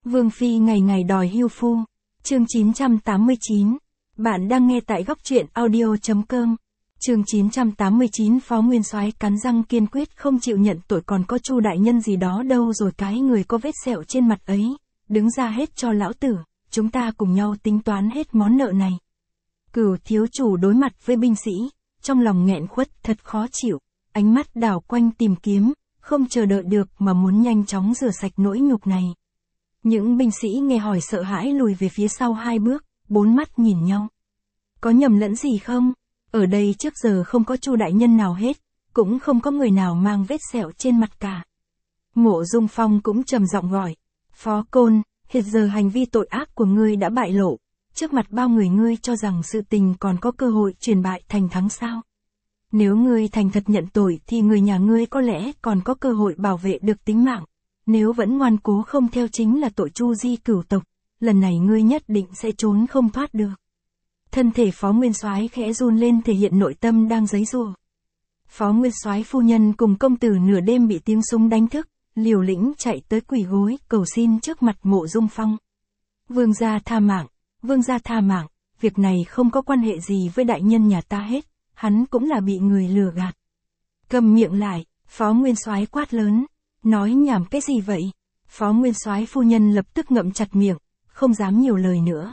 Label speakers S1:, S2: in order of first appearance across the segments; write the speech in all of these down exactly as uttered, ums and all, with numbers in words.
S1: Vương Phi ngày ngày đòi hưu phu. Chương chín trăm tám mươi chín. Bạn đang nghe tại góc truyện audio chấm com. Chương chín trăm tám mươi chín. Phó Nguyên Soái cắn răng kiên quyết không chịu nhận tội, còn có Chu đại nhân gì đó đâu rồi, cái người có vết sẹo trên mặt ấy, đứng ra hết cho lão tử, chúng ta cùng nhau tính toán hết món nợ này. Cửu thiếu chủ đối mặt với binh sĩ, trong lòng nghẹn khuất thật khó chịu, ánh mắt đảo quanh tìm kiếm, không chờ đợi được mà muốn nhanh chóng rửa sạch nỗi nhục này. Những binh sĩ nghe hỏi sợ hãi lùi về phía sau hai bước, bốn mắt nhìn nhau. Có nhầm lẫn gì không? Ở đây trước giờ không có Chu đại nhân nào hết, cũng không có người nào mang vết sẹo trên mặt cả. Mộ Dung Phong cũng trầm giọng gọi, Phó Côn, hiện giờ hành vi tội ác của ngươi đã bại lộ, trước mặt bao người ngươi cho rằng sự tình còn có cơ hội chuyển bại thành thắng sao? Nếu ngươi thành thật nhận tội thì người nhà ngươi có lẽ còn có cơ hội bảo vệ được tính mạng, nếu vẫn ngoan cố không theo chính là tội chu di cửu tộc, lần này ngươi nhất định sẽ trốn không thoát được. Thân thể Phó Nguyên Soái khẽ run lên thể hiện nội tâm đang giãy giụa. Phó Nguyên Soái phu nhân cùng công tử nửa đêm bị tiếng súng đánh thức, liều lĩnh chạy tới quỳ gối cầu xin trước mặt Mộ Dung Phong. Vương gia tha mạng, vương gia tha mạng, việc này không có quan hệ gì với đại nhân nhà ta hết, hắn cũng là bị người lừa gạt. Cầm miệng lại, Phó Nguyên Soái quát lớn, nói nhảm cái gì vậy? Phó Nguyên Soái phu nhân lập tức ngậm chặt miệng, không dám nhiều lời nữa.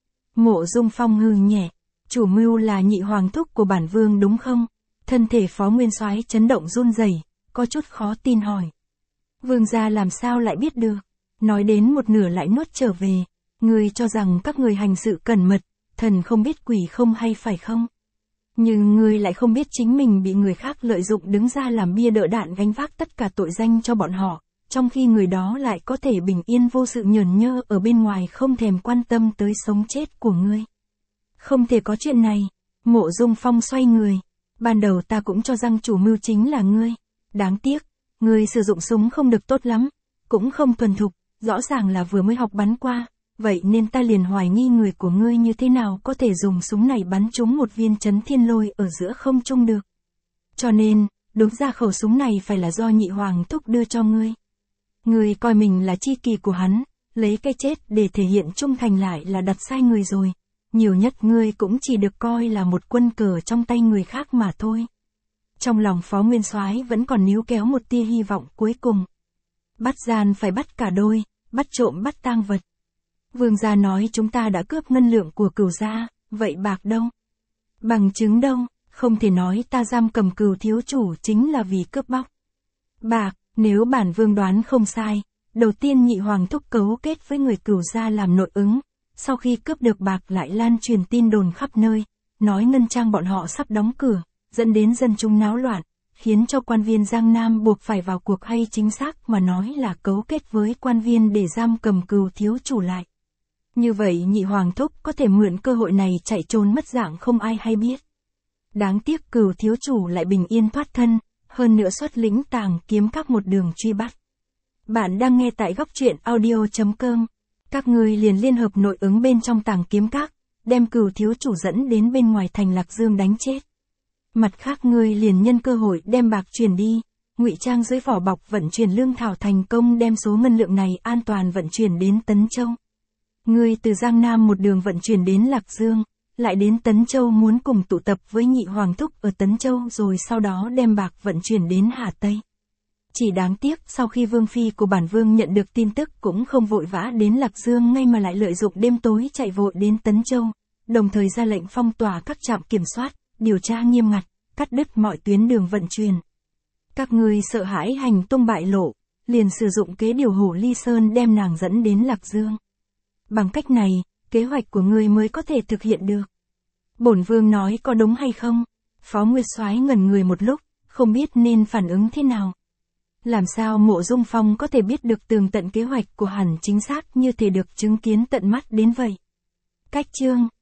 S1: Mộ Dung Phong hừ nhẹ, chủ mưu là nhị hoàng thúc của bản vương đúng không? Thân thể Phó Nguyên Soái chấn động run rẩy, có chút khó tin hỏi. Vương gia làm sao lại biết được? Nói đến một nửa lại nuốt trở về, ngươi cho rằng các người hành sự cẩn mật, thần không biết quỷ không hay phải không? Nhưng ngươi lại không biết chính mình bị người khác lợi dụng đứng ra làm bia đỡ đạn gánh vác tất cả tội danh cho bọn họ, trong khi người đó lại có thể bình yên vô sự nhởn nhơ ở bên ngoài không thèm quan tâm tới sống chết của ngươi. Không thể có chuyện này. Mộ Dung Phong xoay người. Ban đầu ta cũng cho rằng chủ mưu chính là ngươi. Đáng tiếc, ngươi sử dụng súng không được tốt lắm, cũng không thuần thục, rõ ràng là vừa mới học bắn qua, vậy nên ta liền hoài nghi người của ngươi như thế nào có thể dùng súng này bắn trúng một viên chấn thiên lôi ở giữa không trung được. Cho nên, đúng ra khẩu súng này phải là do nhị hoàng thúc đưa cho ngươi. Ngươi coi mình là chi kỷ của hắn, lấy cái chết để thể hiện trung thành lại là đặt sai người rồi. Nhiều nhất ngươi cũng chỉ được coi là một quân cờ trong tay người khác mà thôi. Trong lòng Phó Nguyên Soái vẫn còn níu kéo một tia hy vọng cuối cùng. Bắt gian phải bắt cả đôi, bắt trộm bắt tang vật. Vương gia nói chúng ta đã cướp ngân lượng của Cửu gia, vậy bạc đâu? Bằng chứng đâu? Không thể nói ta giam cầm Cửu thiếu chủ chính là vì cướp bóc. Bạc, nếu bản vương đoán không sai, đầu tiên nhị hoàng thúc cấu kết với người Cửu gia làm nội ứng, sau khi cướp được bạc lại lan truyền tin đồn khắp nơi, nói ngân trang bọn họ sắp đóng cửa, dẫn đến dân chúng náo loạn, khiến cho quan viên Giang Nam buộc phải vào cuộc, hay chính xác mà nói là cấu kết với quan viên để giam cầm Cửu thiếu chủ lại. Như vậy nhị hoàng thúc có thể mượn cơ hội này chạy trốn mất dạng không ai hay biết. Đáng tiếc Cửu thiếu chủ lại bình yên thoát thân, hơn nữa xuất lĩnh Tàng Kiếm Các một đường truy bắt. Bạn đang nghe tại góc truyện audio chấm com. Các ngươi liền liên hợp nội ứng bên trong Tàng Kiếm Các, đem Cửu thiếu chủ dẫn đến bên ngoài thành Lạc Dương đánh chết. Mặt khác ngươi liền nhân cơ hội đem bạc chuyển đi, ngụy trang dưới vỏ bọc vận chuyển lương thảo, thành công đem số ngân lượng này an toàn vận chuyển đến Tấn Châu. Ngươi từ Giang Nam một đường vận chuyển đến Lạc Dương, lại đến Tấn Châu muốn cùng tụ tập với nhị hoàng thúc ở Tấn Châu, rồi sau đó đem bạc vận chuyển đến Hà Tây. Chỉ đáng tiếc sau khi vương phi của bản vương nhận được tin tức cũng không vội vã đến Lạc Dương ngay mà lại lợi dụng đêm tối chạy vội đến Tấn Châu, đồng thời ra lệnh phong tỏa các trạm kiểm soát, điều tra nghiêm ngặt, cắt đứt mọi tuyến đường vận chuyển. Các ngươi sợ hãi hành tung bại lộ, liền sử dụng kế điều Hổ Ly Sơn đem nàng dẫn đến Lạc Dương. Bằng cách này, kế hoạch của ngươi mới có thể thực hiện được. Bổn vương nói có đúng hay không? Phó Nguyên Soái ngẩn người một lúc, không biết nên phản ứng thế nào. Làm sao Mộ Dung Phong có thể biết được tường tận kế hoạch của hắn chính xác như thể được chứng kiến tận mắt đến vậy? Cách chương